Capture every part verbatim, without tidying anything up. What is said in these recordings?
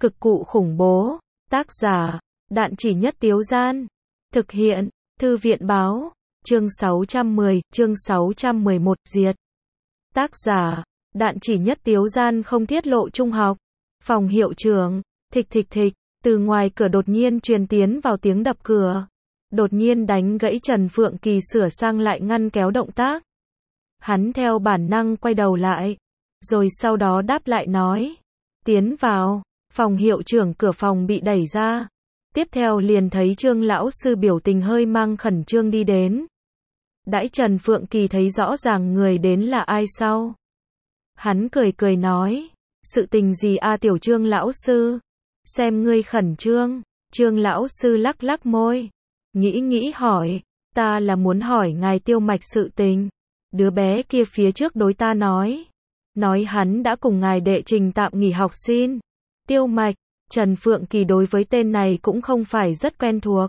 Cực cụ khủng bố. Tác giả, Đạn Chỉ Nhất Tiếu Gian. Thực hiện, Thư viện Báo. Chương sáu trăm mười, chương sáu trăm mười một, diệt. Tác giả, Đạn Chỉ Nhất Tiếu Gian. Không tiết lộ trung học. Phòng hiệu trưởng, thịch thịch thịch, từ ngoài cửa đột nhiên truyền tiến vào tiếng đập cửa. Đột nhiên đánh gãy Trần Phượng Kỳ sửa sang lại ngăn kéo động tác. Hắn theo bản năng quay đầu lại, rồi sau đó đáp lại nói, tiến vào. Phòng hiệu trưởng cửa phòng bị đẩy ra. Tiếp theo liền thấy Trương lão sư biểu tình hơi mang khẩn trương đi đến. Đãi Trần Phượng Kỳ thấy rõ ràng người đến là ai sau. Hắn cười cười nói, sự tình gì a tiểu Trương lão sư? Xem ngươi khẩn trương. Trương lão sư lắc lắc môi, nghĩ nghĩ hỏi, ta là muốn hỏi ngài Tiêu Mạch sự tình. Đứa bé kia phía trước đối ta nói, nói hắn đã cùng ngài đệ trình tạm nghỉ học xin. Tiêu Mạch, Trần Phượng Kỳ đối với tên này cũng không phải rất quen thuộc.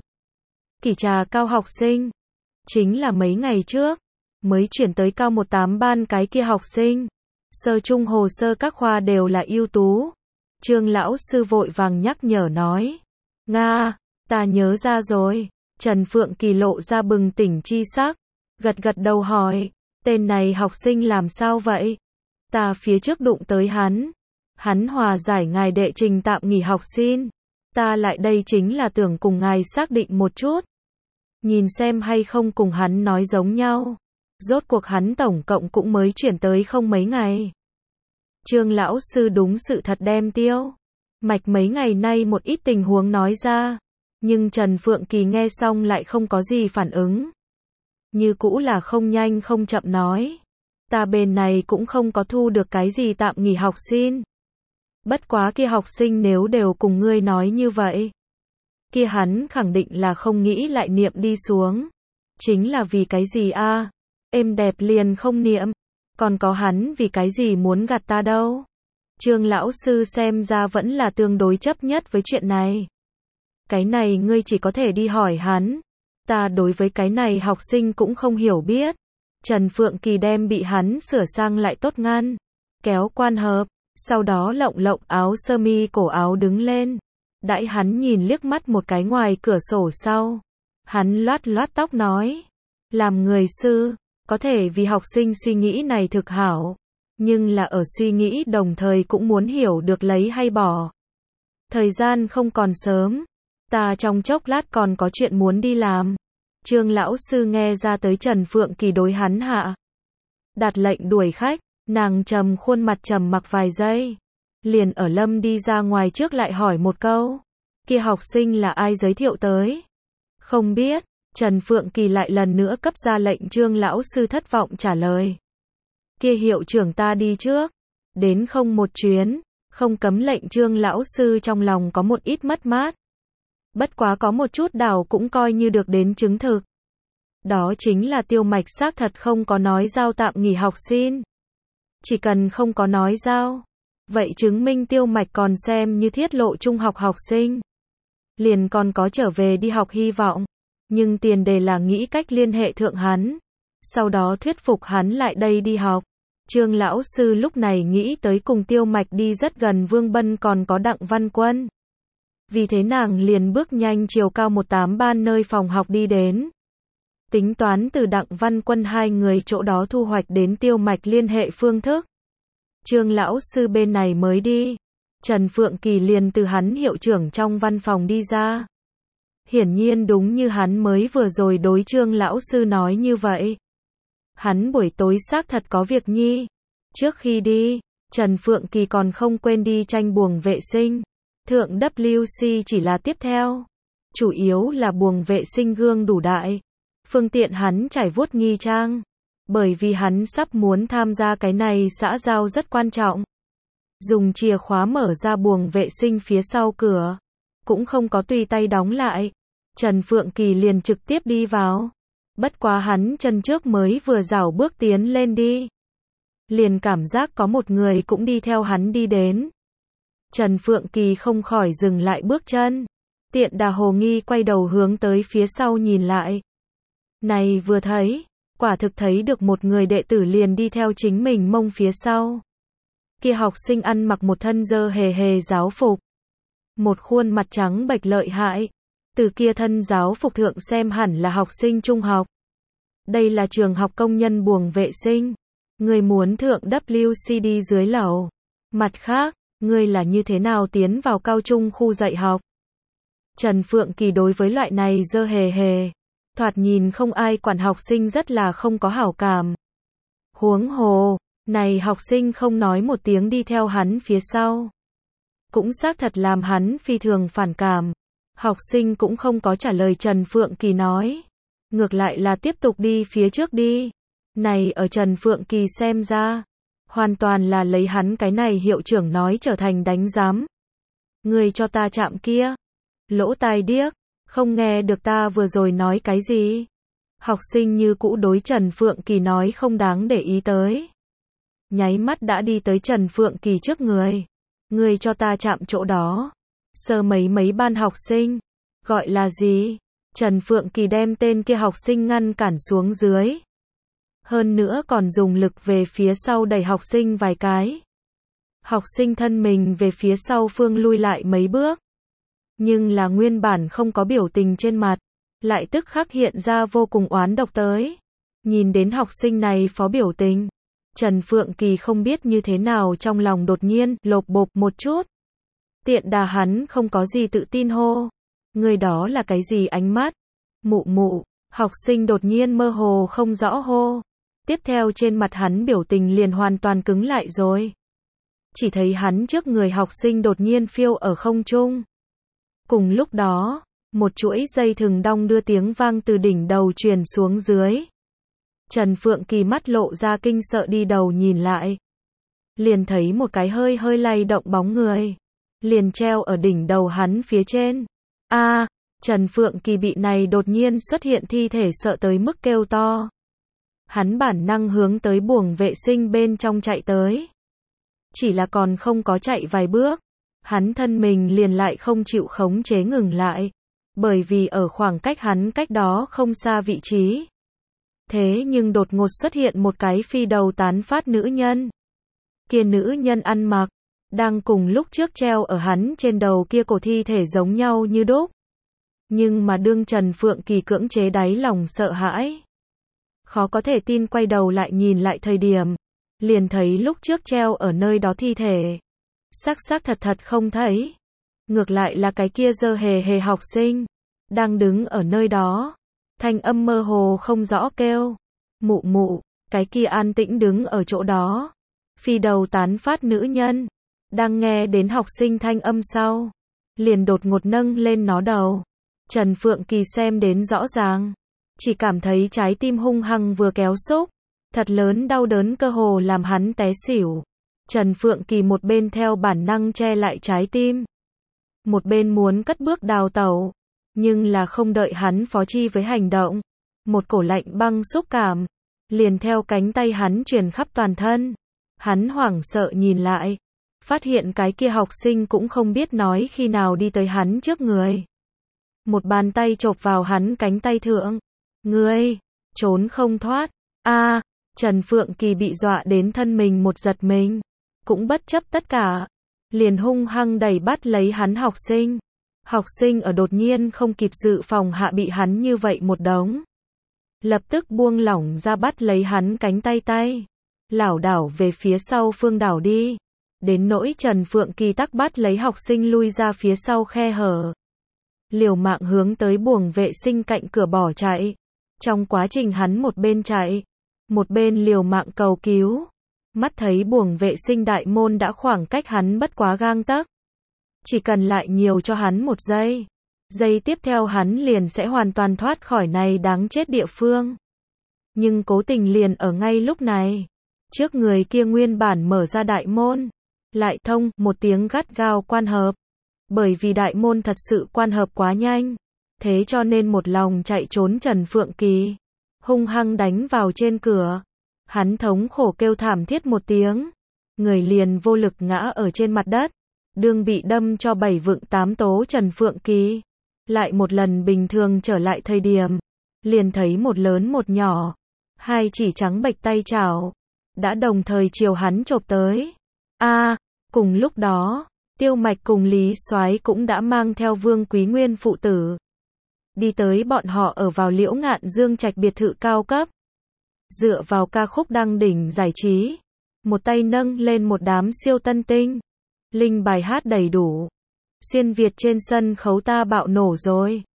Kỳ trà cao học sinh, chính là mấy ngày trước, mới chuyển tới cao mười tám ban cái kia học sinh. Sơ trung hồ sơ các khoa đều là ưu tú. Trương lão sư vội vàng nhắc nhở nói, Nga, ta nhớ ra rồi. Trần Phượng Kỳ lộ ra bừng tỉnh chi sắc, gật gật đầu hỏi, tên này học sinh làm sao vậy? Ta phía trước đụng tới hắn. Hắn hòa giải ngài đệ trình tạm nghỉ học xin. Ta lại đây chính là tưởng cùng ngài xác định một chút. Nhìn xem hay không cùng hắn nói giống nhau. Rốt cuộc hắn tổng cộng cũng mới chuyển tới không mấy ngày. Trương lão sư đúng sự thật đem Tiêu Mạch mấy ngày nay một ít tình huống nói ra. Nhưng Trần Phượng Kỳ nghe xong lại không có gì phản ứng. Như cũ là không nhanh không chậm nói. Ta bên này cũng không có thu được cái gì tạm nghỉ học xin. Bất quá kia học sinh nếu đều cùng ngươi nói như vậy, kia hắn khẳng định là không nghĩ lại niệm đi xuống. Chính là vì cái gì a? Êm đẹp liền không niệm. Còn có hắn vì cái gì muốn gạt ta đâu? Trương lão sư xem ra vẫn là tương đối chấp nhất với chuyện này. Cái này ngươi chỉ có thể đi hỏi hắn. Ta đối với cái này học sinh cũng không hiểu biết. Trần Phượng Kỳ đem bị hắn sửa sang lại tốt ngăn kéo quan hợp. Sau đó lộng lộng áo sơ mi cổ áo đứng lên. Đãi hắn nhìn liếc mắt một cái ngoài cửa sổ sau. Hắn loát loát tóc nói. Làm người sư, có thể vì học sinh suy nghĩ này thực hảo. Nhưng là ở suy nghĩ đồng thời cũng muốn hiểu được lấy hay bỏ. Thời gian không còn sớm. Ta trong chốc lát còn có chuyện muốn đi làm. Trương lão sư nghe ra tới Trần Phượng Kỳ đối hắn hạ đặt lệnh đuổi khách. Nàng trầm khuôn mặt trầm mặc vài giây. Liền ở Lâm đi ra ngoài trước lại hỏi một câu. Kia học sinh là ai giới thiệu tới? Không biết. Trần Phượng Kỳ lại lần nữa cấp ra lệnh. Trương lão sư thất vọng trả lời. Kia hiệu trưởng ta đi trước. Đến không một chuyến. Không cấm lệnh. Trương lão sư trong lòng có một ít mất mát. Bất quá có một chút đảo cũng coi như được đến chứng thực. Đó chính là Tiêu Mạch xác thật không có nói giao tạm nghỉ học xin. Chỉ cần không có nói giao, vậy chứng minh Tiêu Mạch còn xem như thiết lộ trung học học sinh. Liền còn có trở về đi học hy vọng. Nhưng tiền đề là nghĩ cách liên hệ thượng hắn. Sau đó thuyết phục hắn lại đây đi học. Trương lão sư lúc này nghĩ tới cùng Tiêu Mạch đi rất gần Vương Bân còn có Đặng Văn Quân. Vì thế nàng liền bước nhanh chiều cao mười tám ban nơi phòng học đi đến. Tính toán từ Đặng Văn Quân hai người chỗ đó thu hoạch đến Tiêu Mạch liên hệ phương thức. Trương lão sư bên này mới đi. Trần Phượng Kỳ liền từ hắn hiệu trưởng trong văn phòng đi ra. Hiển nhiên đúng như hắn mới vừa rồi đối Trương lão sư nói như vậy. Hắn buổi tối xác thật có việc nhi. Trước khi đi, Trần Phượng Kỳ còn không quên đi tranh buồng vệ sinh. Thượng W C chỉ là tiếp theo. Chủ yếu là buồng vệ sinh gương đủ đại. Phương tiện hắn trải vuốt nghi trang. Bởi vì hắn sắp muốn tham gia cái này xã giao rất quan trọng. Dùng chìa khóa mở ra buồng vệ sinh phía sau cửa. Cũng không có tùy tay đóng lại. Trần Phượng Kỳ liền trực tiếp đi vào. Bất quá hắn chân trước mới vừa rảo bước tiến lên đi. Liền cảm giác có một người cũng đi theo hắn đi đến. Trần Phượng Kỳ không khỏi dừng lại bước chân. Tiện đà hồ nghi quay đầu hướng tới phía sau nhìn lại. Này vừa thấy, quả thực thấy được một người đệ tử liền đi theo chính mình mông phía sau. Kia học sinh ăn mặc một thân dơ hề hề giáo phục. một khuôn mặt trắng bệch lợi hại. Từ kia thân giáo phục thượng xem hẳn là học sinh trung học. Đây là trường học công nhân buồng vệ sinh. Người muốn thượng W C D dưới lầu. Mặt khác, ngươi là như thế nào tiến vào cao trung khu dạy học? Trần Phượng Kỳ đối với loại này dơ hề hề. Thoạt nhìn không ai quản học sinh rất là không có hảo cảm. Huống hồ, này học sinh không nói một tiếng đi theo hắn phía sau. Cũng xác thật làm hắn phi thường phản cảm. Học sinh cũng không có trả lời Trần Phượng Kỳ nói. Ngược lại là tiếp tục đi phía trước đi. Này ở Trần Phượng Kỳ xem ra, hoàn toàn là lấy hắn cái này hiệu trưởng nói trở thành đánh giám. Người cho ta chạm kia. Lỗ tai điếc, không nghe được ta vừa rồi nói cái gì. Học sinh như cũ đối Trần Phượng Kỳ nói không đáng để ý tới. Nháy mắt đã đi tới Trần Phượng Kỳ trước người. Người cho ta chạm chỗ đó. Sơ mấy mấy ban học sinh. Gọi là gì? Trần Phượng Kỳ đem tên kia học sinh ngăn cản xuống dưới. Hơn nữa còn dùng lực về phía sau đẩy học sinh vài cái. Học sinh thân mình về phía sau phương lui lại mấy bước. Nhưng là nguyên bản không có biểu tình trên mặt. Lại tức khắc hiện ra vô cùng oán độc tới. Nhìn đến học sinh này phó biểu tình. Trần Phượng Kỳ không biết như thế nào trong lòng đột nhiên lộp bộp một chút. Tiện đà hắn không có gì tự tin hô. Người đó là cái gì ánh mắt? Mụ mụ, học sinh đột nhiên mơ hồ không rõ hô. Tiếp theo trên mặt hắn biểu tình liền hoàn toàn cứng lại rồi. Chỉ thấy hắn trước người học sinh đột nhiên phiêu ở không trung. Cùng lúc đó, một chuỗi dây thừng đong đưa tiếng vang từ đỉnh đầu truyền xuống dưới. Trần Phượng Kỳ mắt lộ ra kinh sợ đi đầu nhìn lại. Liền thấy một cái hơi hơi lay động bóng người. Liền treo ở đỉnh đầu hắn phía trên. A, à, Trần Phượng Kỳ bị này đột nhiên xuất hiện thi thể sợ tới mức kêu to. Hắn bản năng hướng tới buồng vệ sinh bên trong chạy tới. Chỉ là còn không có chạy vài bước. Hắn thân mình liền lại không chịu khống chế ngừng lại. Bởi vì ở khoảng cách hắn cách đó không xa vị trí. Thế nhưng đột ngột xuất hiện một cái phi đầu tán phát nữ nhân. Kia nữ nhân ăn mặc. Đang cùng lúc trước treo ở hắn trên đầu kia cổ thi thể giống nhau như đúc. Nhưng mà đương Trần Phượng Kỳ cưỡng chế đáy lòng sợ hãi. Khó có thể tin quay đầu lại nhìn lại thời điểm. Liền thấy lúc trước treo ở nơi đó thi thể. Xác xác thật thật không thấy. Ngược lại là cái kia dơ hề hề học sinh. Đang đứng ở nơi đó. Thanh âm mơ hồ không rõ kêu. Mụ mụ, cái kia an tĩnh đứng ở chỗ đó. Phi đầu tán phát nữ nhân. Đang nghe đến học sinh thanh âm sau. Liền đột ngột nâng lên nó đầu. Trần Phượng Kỳ xem đến rõ ràng. Chỉ cảm thấy trái tim hung hăng vừa kéo xúc. Thật lớn đau đớn cơ hồ làm hắn té xỉu. Trần Phượng Kỳ một bên theo bản năng che lại trái tim. Một bên muốn cất bước đào tẩu. Nhưng là không đợi hắn phó chi với hành động. Một cổ lạnh băng xúc cảm. Liền theo cánh tay hắn truyền khắp toàn thân. Hắn hoảng sợ nhìn lại. Phát hiện cái kia học sinh cũng không biết nói khi nào đi tới hắn trước người. Một bàn tay chộp vào hắn cánh tay thượng. Ngươi, trốn không thoát. A, à, Trần Phượng Kỳ bị dọa đến thân mình một giật mình. Cũng bất chấp tất cả. Liền hung hăng đẩy bắt lấy hắn học sinh. Học sinh ở đột nhiên không kịp dự phòng hạ bị hắn như vậy một đống. Lập tức buông lỏng ra bắt lấy hắn cánh tay tay. Lảo đảo về phía sau phương đảo đi. Đến nỗi Trần Phượng Kỳ tắc bắt lấy học sinh lui ra phía sau khe hở. Liều mạng hướng tới buồng vệ sinh cạnh cửa bỏ chạy. Trong quá trình hắn một bên chạy, một bên liều mạng cầu cứu. Mắt thấy buồng vệ sinh đại môn đã khoảng cách hắn bất quá gang tấc. Chỉ cần lại nhiều cho hắn một giây. Giây tiếp theo hắn liền sẽ hoàn toàn thoát khỏi này đáng chết địa phương. Nhưng cố tình liền ở ngay lúc này. Trước người kia nguyên bản mở ra đại môn. Lại thông một tiếng gắt gao quan hợp. Bởi vì đại môn thật sự quan hợp quá nhanh. Thế cho nên một lòng chạy trốn Trần Phượng Kỳ. Hung hăng đánh vào trên cửa. Hắn thống khổ kêu thảm thiết một tiếng. Người liền vô lực ngã ở trên mặt đất. Đương bị đâm cho bảy vựng tám tố Trần Phượng Kỳ. Lại một lần bình thường trở lại thời điểm. Liền thấy một lớn một nhỏ. Hai chỉ trắng bệch tay chảo. Đã đồng thời chiều hắn chộp tới. A, à, cùng lúc đó. Tiêu Mạch cùng Lý Soái cũng đã mang theo Vương Quý Nguyên phụ tử. Đi tới bọn họ ở vào Liễu Ngạn Dương Trạch biệt thự cao cấp. Dựa vào ca khúc đăng đỉnh giải trí. Một tay nâng lên một đám siêu tân tinh. Linh bài hát đầy đủ. Xuyên Việt trên sân khấu ta bạo nổ rồi.